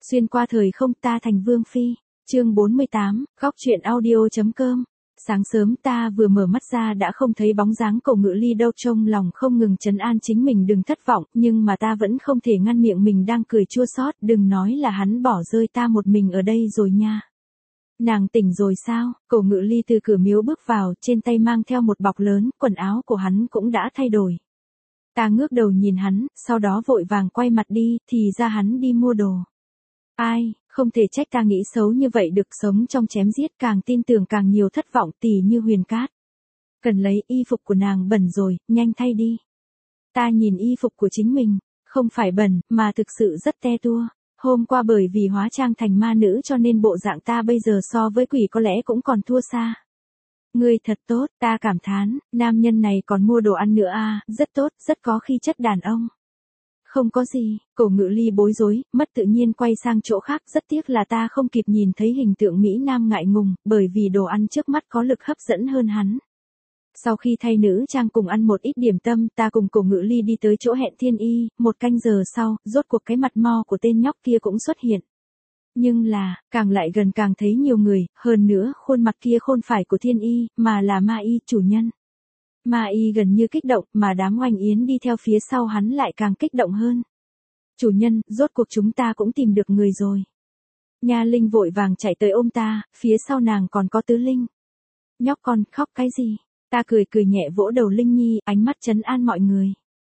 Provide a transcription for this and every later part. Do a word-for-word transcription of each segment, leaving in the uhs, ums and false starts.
Xuyên qua thời không, ta thành vương phi. Chương bốn mươi tám, góc truyện audio.com. Sáng sớm ta vừa mở mắt ra đã không thấy bóng dáng Cổ Ngự Ly đâu, trong lòng không ngừng trấn an chính mình đừng thất vọng, nhưng mà ta vẫn không thể ngăn miệng mình đang cười chua xót, đừng nói là hắn bỏ rơi ta một mình ở đây rồi nha. Nàng tỉnh rồi sao? Cổ Ngự Ly từ cửa miếu bước vào, trên tay mang theo một bọc lớn, quần áo của hắn cũng đã thay đổi. Ta ngước đầu nhìn hắn, sau đó vội vàng quay mặt đi, thì ra hắn đi mua đồ. Ai, không thể trách ta nghĩ xấu như vậy, được sống trong chém giết, càng tin tưởng càng nhiều thất vọng, tỉ như Huyền Cát. Cần lấy, y phục của nàng bẩn rồi, nhanh thay đi. Ta nhìn y phục của chính mình, không phải bẩn, mà thực sự rất te tua. Hôm qua bởi vì hóa trang thành ma nữ cho nên bộ dạng ta bây giờ so với quỷ có lẽ cũng còn thua xa. Ngươi thật tốt, ta cảm thán, nam nhân này còn mua đồ ăn nữa à, rất tốt, rất có khí chất đàn ông. Không có gì, Cổ Ngự Ly bối rối, mất tự nhiên quay sang chỗ khác, rất tiếc là ta không kịp nhìn thấy hình tượng Mỹ Nam ngại ngùng, bởi vì đồ ăn trước mắt có lực hấp dẫn hơn hắn. Sau khi thay nữ trang cùng ăn một ít điểm tâm, ta cùng Cổ Ngự Ly đi tới chỗ hẹn Thiên Y, một canh giờ sau, rốt cuộc cái mặt mo của tên nhóc kia cũng xuất hiện. Nhưng là, càng lại gần càng thấy nhiều người, hơn nữa, khuôn mặt kia không phải của Thiên Y, mà là Ma Y, chủ nhân. Ma Y gần như kích động, mà đám Oanh Yến đi theo phía sau hắn lại càng kích động hơn. Chủ nhân, rốt cuộc chúng ta cũng tìm được người rồi. Nha Linh vội vàng chạy tới ôm ta, phía sau nàng còn có Tứ Linh. Nhóc con, khóc cái gì? Ta cười cười nhẹ vỗ đầu Linh Nhi, ánh mắt trấn an mọi người.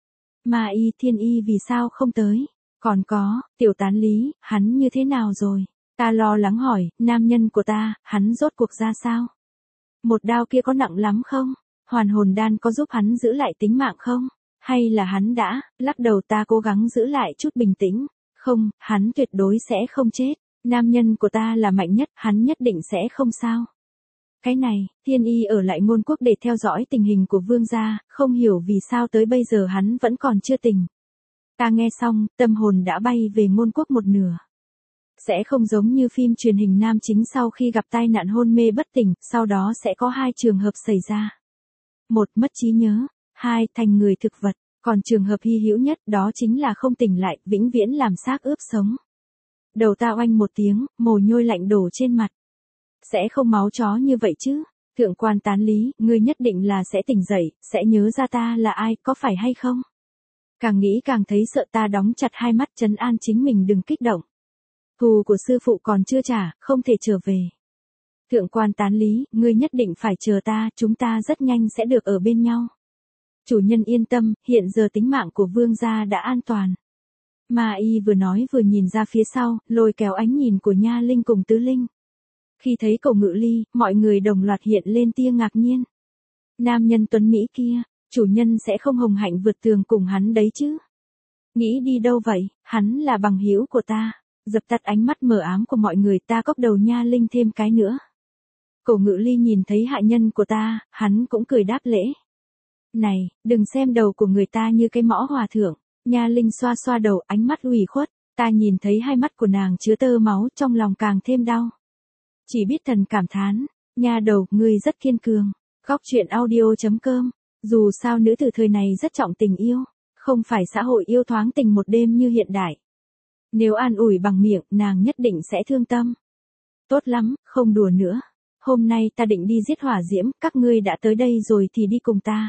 Ma Y, Thiên Y vì sao không tới? Còn có, Tiểu Tán Lý, hắn như thế nào rồi? Ta lo lắng hỏi, nam nhân của ta, hắn rốt cuộc ra sao? Một đao kia có nặng lắm không? Hoàn hồn đan có giúp hắn giữ lại tính mạng không? Hay là hắn đã, lắc đầu, ta cố gắng giữ lại chút bình tĩnh. Không, hắn tuyệt đối sẽ không chết. Nam nhân của ta là mạnh nhất, hắn nhất định sẽ không sao. Cái này, Thiên Y ở lại Ngôn Quốc để theo dõi tình hình của vương gia, không hiểu vì sao tới bây giờ hắn vẫn còn chưa tỉnh. Ta nghe xong, tâm hồn đã bay về Ngôn Quốc một nửa. Sẽ không giống như phim truyền hình nam chính sau khi gặp tai nạn hôn mê bất tỉnh, sau đó sẽ có hai trường hợp xảy ra. Một, mất trí nhớ. Hai, thành người thực vật. Còn trường hợp hy hữu nhất đó chính là không tỉnh lại, vĩnh viễn làm xác ướp sống. Đầu ta oanh một tiếng, mồ hôi lạnh đổ trên mặt. Sẽ không máu chó như vậy chứ? Thượng quan Tán Lý, ngươi nhất định là sẽ tỉnh dậy, sẽ nhớ ra ta là ai, có phải hay không? Càng nghĩ càng thấy sợ, ta đóng chặt hai mắt trấn an chính mình đừng kích động. Thù của sư phụ còn chưa trả, không thể trở về. Thượng quan Tán Lý, ngươi nhất định phải chờ ta, chúng ta rất nhanh sẽ được ở bên nhau. Chủ nhân yên tâm, hiện giờ tính mạng của vương gia đã an toàn. Ma Y vừa nói vừa nhìn ra phía sau, lôi kéo ánh nhìn của Nha Linh cùng Tứ Linh. Khi thấy Cổ Ngự Ly, mọi người đồng loạt hiện lên tia ngạc nhiên. Nam nhân tuấn Mỹ kia, chủ nhân sẽ không hồng hạnh vượt tường cùng hắn đấy chứ? Nghĩ đi đâu vậy, hắn là bằng hữu của ta. Dập tắt ánh mắt mờ ám của mọi người, ta cốc đầu Nha Linh thêm cái nữa. Cổ Ngự Ly nhìn thấy hạ nhân của ta, hắn cũng cười đáp lễ. Này, đừng xem đầu của người ta như cái mõ hòa thượng. Nha Linh xoa xoa đầu, ánh mắt ủy khuất. Ta nhìn thấy hai mắt của nàng chứa tơ máu, trong lòng càng thêm đau. Chỉ biết thần cảm thán. Nha đầu, ngươi rất kiên cường. Góc truyện audio.com. Dù sao nữ tử thời này rất trọng tình yêu. Không phải xã hội yêu thoáng tình một đêm như hiện đại. Nếu an ủi bằng miệng, nàng nhất định sẽ thương tâm. Tốt lắm, không đùa nữa. Hôm nay ta định đi giết hỏa diễm, các ngươi đã tới đây rồi thì đi cùng ta.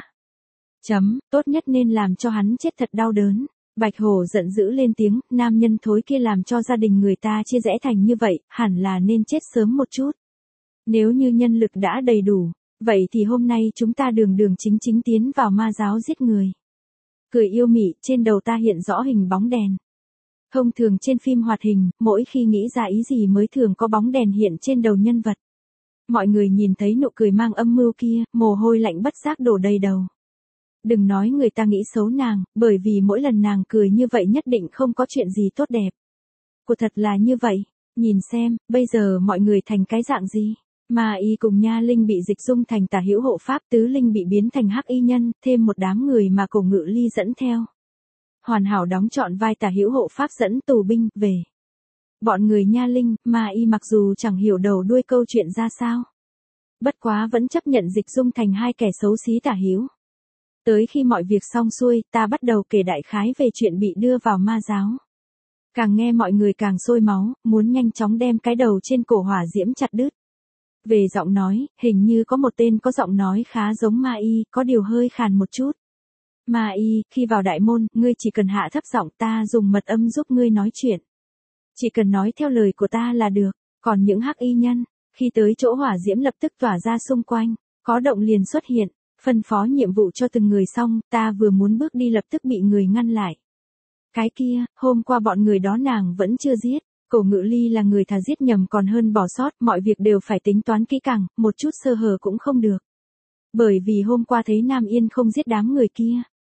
Chấm, tốt nhất nên làm cho hắn chết thật đau đớn. Bạch Hổ giận dữ lên tiếng, nam nhân thối kia làm cho gia đình người ta chia rẽ thành như vậy, hẳn là nên chết sớm một chút. Nếu như nhân lực đã đầy đủ, vậy thì hôm nay chúng ta đường đường chính chính tiến vào ma giáo giết người. Cười yêu mị, trên đầu ta hiện rõ hình bóng đèn. Thông thường trên phim hoạt hình, mỗi khi nghĩ ra ý gì mới thường có bóng đèn hiện trên đầu nhân vật. Mọi người nhìn thấy nụ cười mang âm mưu kia, mồ hôi lạnh bất giác đổ đầy đầu. Đừng nói người ta nghĩ xấu nàng, bởi vì mỗi lần nàng cười như vậy nhất định không có chuyện gì tốt đẹp. Của thật là như vậy, nhìn xem, bây giờ mọi người thành cái dạng gì. Ma Y cùng Nha Linh bị dịch dung thành tả hữu hộ pháp, Tứ Linh bị biến thành hắc y nhân, thêm một đám người mà Cổ Ngự Ly dẫn theo. Hoàn hảo đóng trọn vai tả hữu hộ pháp dẫn tù binh về. Bọn người Nha Linh, Ma Y mặc dù chẳng hiểu đầu đuôi câu chuyện ra sao. Bất quá vẫn chấp nhận dịch dung thành hai kẻ xấu xí tả hữu. Tới khi mọi việc xong xuôi, ta bắt đầu kể đại khái về chuyện bị đưa vào ma giáo. Càng nghe mọi người càng sôi máu, muốn nhanh chóng đem cái đầu trên cổ hỏa diễm chặt đứt. Về giọng nói, hình như có một tên có giọng nói khá giống Ma Y, có điều hơi khàn một chút. Ma Y, khi vào đại môn, ngươi chỉ cần hạ thấp giọng, ta dùng mật âm giúp ngươi nói chuyện. Chỉ cần nói theo lời của ta là được, còn những hắc y nhân, khi tới chỗ hỏa diễm lập tức tỏa ra xung quanh, có động liền xuất hiện, phân phó nhiệm vụ cho từng người xong, ta vừa muốn bước đi lập tức bị người ngăn lại. Cái kia, hôm qua bọn người đó nàng vẫn chưa giết, Cổ Ngự Ly là người thà giết nhầm còn hơn bỏ sót, mọi việc đều phải tính toán kỹ càng, một chút sơ hở cũng không được. Bởi vì hôm qua thấy Nam Yên không giết đám người kia.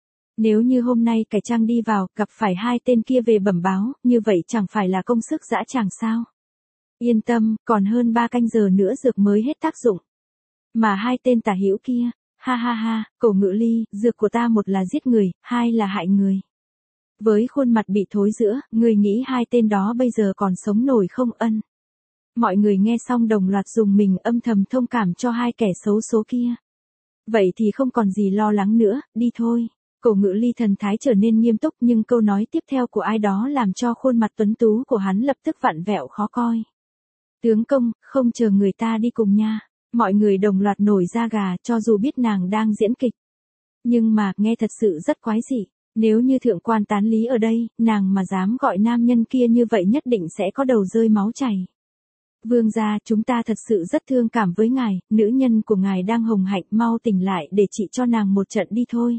Nếu như hôm nay cải trang đi vào, gặp phải hai tên kia về bẩm báo, như vậy chẳng phải là công sức dã tràng sao? Yên tâm, còn hơn ba canh giờ nữa dược mới hết tác dụng. Mà hai tên tả hữu kia, ha ha ha, Cổ Ngự Ly, dược của ta một là giết người, hai là hại người. Với khuôn mặt bị thối rữa, người nghĩ hai tên đó bây giờ còn sống nổi không ân? Mọi người nghe xong đồng loạt dùng mình âm thầm thông cảm cho hai kẻ xấu số kia. Vậy thì không còn gì lo lắng nữa, đi thôi. Cổ Ngự Ly thần thái trở nên nghiêm túc nhưng câu nói tiếp theo của ai đó làm cho khuôn mặt tuấn tú của hắn lập tức vặn vẹo khó coi. Tướng công, không chờ người ta đi cùng nha. Mọi người đồng loạt nổi da gà cho dù biết nàng đang diễn kịch. Nhưng mà, nghe thật sự rất quái dị. Nếu như thượng quan Tán Lý ở đây, nàng mà dám gọi nam nhân kia như vậy nhất định sẽ có đầu rơi máu chảy. Vương gia, chúng ta thật sự rất thương cảm với ngài, nữ nhân của ngài đang hồng hạnh, mau tỉnh lại để trị cho nàng một trận đi thôi.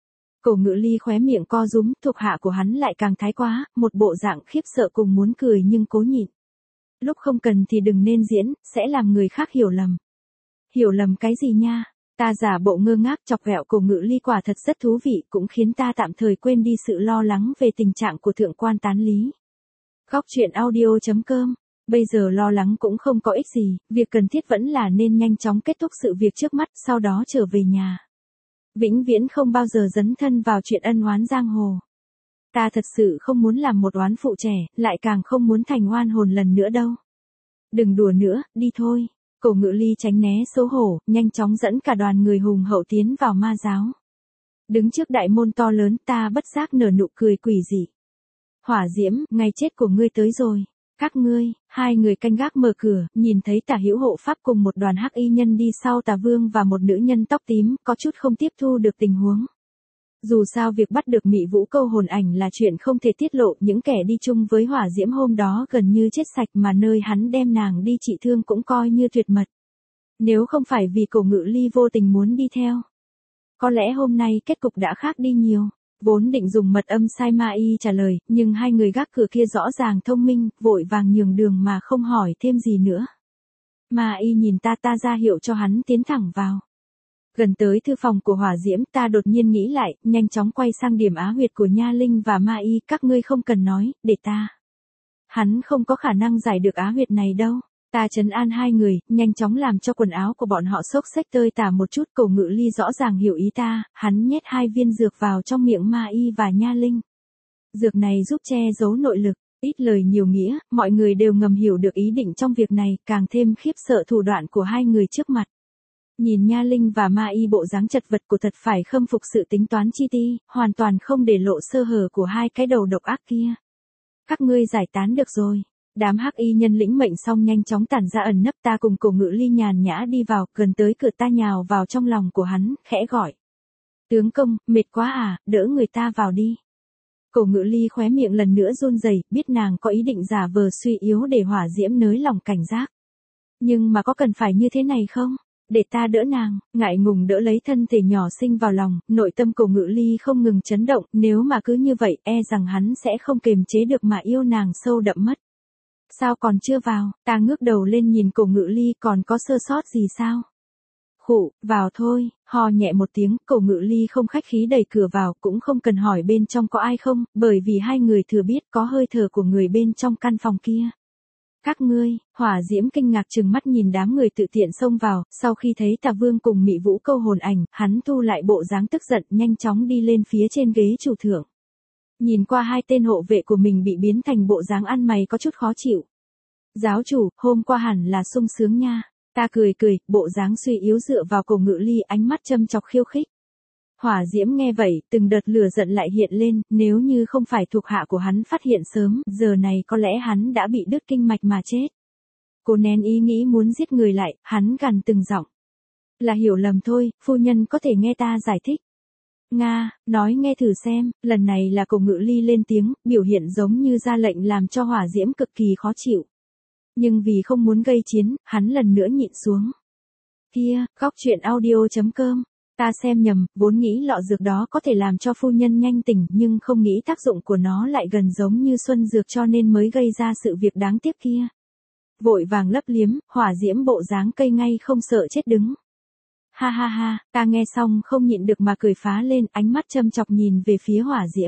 Cổ Ngự Ly khóe miệng co rúm, thuộc hạ của hắn lại càng thái quá, một bộ dạng khiếp sợ cùng muốn cười nhưng cố nhịn. Lúc không cần thì đừng nên diễn, sẽ làm người khác hiểu lầm. Hiểu lầm cái gì nha? Ta giả bộ ngơ ngác chọc ghẹo Cổ Ngự Ly quả thật rất thú vị, cũng khiến ta tạm thời quên đi sự lo lắng về tình trạng của thượng quan Tán Lý. Góc truyện audio chấm com. Bây giờ lo lắng cũng không có ích gì, việc cần thiết vẫn là nên nhanh chóng kết thúc sự việc trước mắt, sau đó trở về nhà. Vĩnh viễn không bao giờ dấn thân vào chuyện ân oán giang hồ. Ta thật sự không muốn làm một oán phụ trẻ, lại càng không muốn thành oan hồn lần nữa đâu. Đừng đùa nữa, đi thôi. Cổ Ngự Ly tránh né xấu hổ, nhanh chóng dẫn cả đoàn người hùng hậu tiến vào ma giáo. Đứng trước đại môn to lớn, ta bất giác nở nụ cười quỷ dị. Hỏa diễm, ngày chết của ngươi tới rồi. Các ngươi, hai người canh gác mở cửa, nhìn thấy Tả Hữu hộ pháp cùng một đoàn hắc y nhân đi sau Tà Vương và một nữ nhân tóc tím, có chút không tiếp thu được tình huống. Dù sao việc bắt được Mị Vũ Câu hồn ảnh là chuyện không thể tiết lộ, những kẻ đi chung với hỏa diễm hôm đó gần như chết sạch mà nơi hắn đem nàng đi trị thương cũng coi như tuyệt mật. Nếu không phải vì Cổ Ngự Ly vô tình muốn đi theo, có lẽ hôm nay kết cục đã khác đi nhiều. Vốn định dùng mật âm sai Ma Y trả lời, nhưng hai người gác cửa kia rõ ràng thông minh, vội vàng nhường đường mà không hỏi thêm gì nữa. Ma Y nhìn ta ta ra hiệu cho hắn tiến thẳng vào. Gần tới thư phòng của hỏa diễm, ta đột nhiên nghĩ lại, nhanh chóng quay sang điểm á huyệt của Nha Linh và Ma Y, các ngươi không cần nói, để ta. Hắn không có khả năng giải được á huyệt này đâu. Ta trấn an hai người, nhanh chóng làm cho quần áo của bọn họ xốc xếch tơi tả một chút. Cổ Ngự Ly rõ ràng hiểu ý ta, hắn nhét hai viên dược vào trong miệng Ma Y và Nha Linh. Dược này giúp che giấu nội lực, ít lời nhiều nghĩa, mọi người đều ngầm hiểu được ý định trong việc này, càng thêm khiếp sợ thủ đoạn của hai người trước mặt. Nhìn Nha Linh và Ma Y bộ dáng chật vật của thật phải khâm phục sự tính toán chi ti, hoàn toàn không để lộ sơ hở của hai cái đầu độc ác kia. Các ngươi giải tán được rồi. Đám hắc y nhân lĩnh mệnh xong nhanh chóng tản ra ẩn nấp, ta cùng Cổ Ngự Ly nhàn nhã đi vào, gần tới cửa ta nhào vào trong lòng của hắn, khẽ gọi. Tướng công, mệt quá à, đỡ người ta vào đi. Cổ Ngự Ly khóe miệng lần nữa run rẩy, biết nàng có ý định giả vờ suy yếu để hỏa diễm nới lòng cảnh giác. Nhưng mà có cần phải như thế này không? Để ta đỡ nàng, ngại ngùng đỡ lấy thân thể nhỏ xinh vào lòng, nội tâm Cổ Ngự Ly không ngừng chấn động, nếu mà cứ như vậy, e rằng hắn sẽ không kềm chế được mà yêu nàng sâu đậm mất. Sao còn chưa vào, ta ngước đầu lên nhìn Cổ Ngự Ly, còn có sơ sót gì sao? Khụ, vào thôi, ho nhẹ một tiếng, Cổ Ngự Ly không khách khí đẩy cửa vào, cũng không cần hỏi bên trong có ai không, bởi vì hai người thừa biết có hơi thở của người bên trong căn phòng kia. Các ngươi, hỏa diễm kinh ngạc trừng mắt nhìn đám người tự tiện xông vào, sau khi thấy Tà Vương cùng Mị Vũ Câu hồn ảnh, hắn thu lại bộ dáng tức giận, nhanh chóng đi lên phía trên ghế chủ thượng. Nhìn qua hai tên hộ vệ của mình bị biến thành bộ dáng ăn mày có chút khó chịu. Giáo chủ, hôm qua hẳn là sung sướng nha. Ta cười cười, bộ dáng suy yếu dựa vào Cổ Ngự Ly, ánh mắt châm chọc khiêu khích. Hỏa diễm nghe vậy, từng đợt lửa giận lại hiện lên, nếu như không phải thuộc hạ của hắn phát hiện sớm, giờ này có lẽ hắn đã bị đứt kinh mạch mà chết. Cô nén ý nghĩ muốn giết người lại, hắn gằn từng giọng. Là hiểu lầm thôi, phu nhân có thể nghe ta giải thích. Nga, nói nghe thử xem, lần này là Cổ Ngự Ly lên tiếng, biểu hiện giống như ra lệnh làm cho hỏa diễm cực kỳ khó chịu. Nhưng vì không muốn gây chiến, hắn lần nữa nhịn xuống. Kia, góc truyện audio chấm com. Ta xem nhầm, vốn nghĩ lọ dược đó có thể làm cho phu nhân nhanh tỉnh nhưng không nghĩ tác dụng của nó lại gần giống như xuân dược cho nên mới gây ra sự việc đáng tiếc kia. Vội vàng lấp liếm, hỏa diễm bộ dáng cây ngay không sợ chết đứng. Ha ha ha, ta nghe xong không nhịn được mà cười phá lên, ánh mắt châm chọc nhìn về phía hỏa diễm.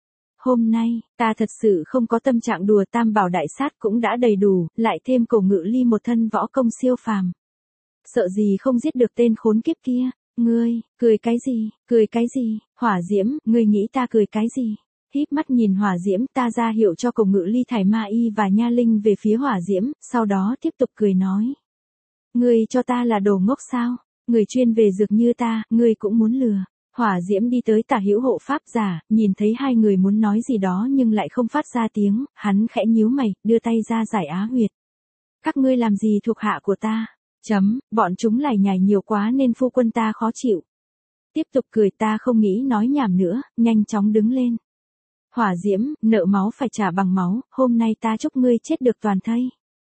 Hôm nay, ta thật sự không có tâm trạng đùa, tam bảo đại sát cũng đã đầy đủ, lại thêm Cổ Ngự Ly một thân võ công siêu phàm. Sợ gì không giết được tên khốn kiếp kia, ngươi, cười cái gì, cười cái gì, hỏa diễm, ngươi nghĩ ta cười cái gì? Híp mắt nhìn hỏa diễm, ta ra hiệu cho Cổ Ngự Ly thải ma y và nha linh về phía hỏa diễm, sau đó tiếp tục cười nói. Ngươi cho ta là đồ ngốc sao? Người chuyên về dược như ta, ngươi cũng muốn lừa. Hỏa diễm đi tới Tả Hữu hộ pháp giả, nhìn thấy hai người muốn nói gì đó nhưng lại không phát ra tiếng, hắn khẽ nhíu mày, đưa tay ra giải á huyệt. Các ngươi làm gì thuộc hạ của ta? Chấm, bọn chúng lải nhải nhiều quá nên phu quân ta khó chịu. Tiếp tục cười, ta không nghĩ nói nhảm nữa, nhanh chóng đứng lên. Hỏa diễm, nợ máu phải trả bằng máu, hôm nay ta chúc ngươi chết được toàn thây.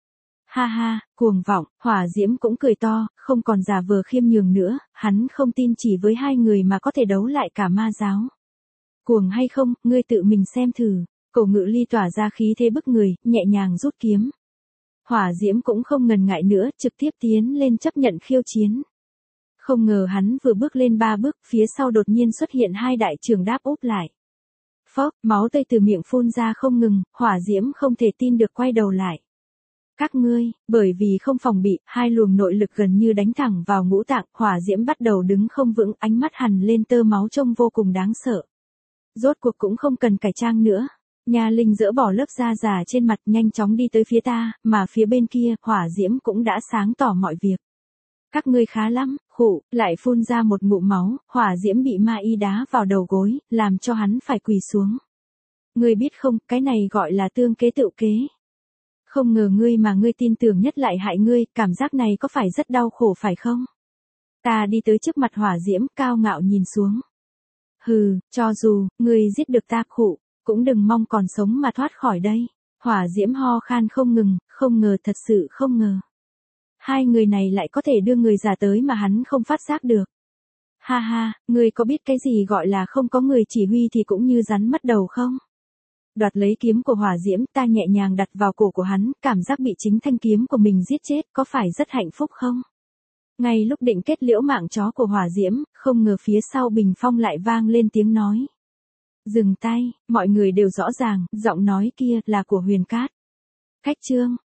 Ha ha, cuồng vọng, hỏa diễm cũng cười to, không còn giả vờ khiêm nhường nữa, hắn không tin chỉ với hai người mà có thể đấu lại cả ma giáo. Cuồng hay không, ngươi tự mình xem thử. Cổ Ngự Ly tỏa ra khí thế bức người, nhẹ nhàng rút kiếm. Hỏa diễm cũng không ngần ngại nữa, trực tiếp tiến lên chấp nhận khiêu chiến. Không ngờ hắn vừa bước lên ba bước, phía sau đột nhiên xuất hiện hai đại trường đáp úp lại. Phốc, máu tươi từ miệng phun ra không ngừng, hỏa diễm không thể tin được quay đầu lại. Các ngươi, bởi vì không phòng bị, hai luồng nội lực gần như đánh thẳng vào ngũ tạng, hỏa diễm bắt đầu đứng không vững, ánh mắt hằn lên tơ máu trông vô cùng đáng sợ. Rốt cuộc cũng không cần cải trang nữa. Nha linh dỡ bỏ lớp da già trên mặt nhanh chóng đi tới phía ta, mà phía bên kia, hỏa diễm cũng đã sáng tỏ mọi việc. Các ngươi khá lắm, khụ, lại phun ra một ngụm máu, hỏa diễm bị ma y đá vào đầu gối, làm cho hắn phải quỳ xuống. Ngươi biết không, cái này gọi là tương kế tự kế. Không ngờ ngươi mà ngươi tin tưởng nhất lại hại ngươi, cảm giác này có phải rất đau khổ phải không? Ta đi tới trước mặt hỏa diễm, cao ngạo nhìn xuống. Hừ, cho dù, ngươi giết được ta khụ, cũng đừng mong còn sống mà thoát khỏi đây. Hỏa diễm ho khan không ngừng, không ngờ, thật sự không ngờ. Hai người này lại có thể đưa người già tới mà hắn không phát giác được. Ha ha, ngươi có biết cái gì gọi là không có người chỉ huy thì cũng như rắn mất đầu không? Đoạt lấy kiếm của hỏa diễm, ta nhẹ nhàng đặt vào cổ của hắn, cảm giác bị chính thanh kiếm của mình giết chết, có phải rất hạnh phúc không? Ngay lúc định kết liễu mạng chó của hỏa diễm, không ngờ phía sau bình phong lại vang lên tiếng nói. Dừng tay, mọi người đều rõ ràng, giọng nói kia là của Huyền Cát. Cách chương.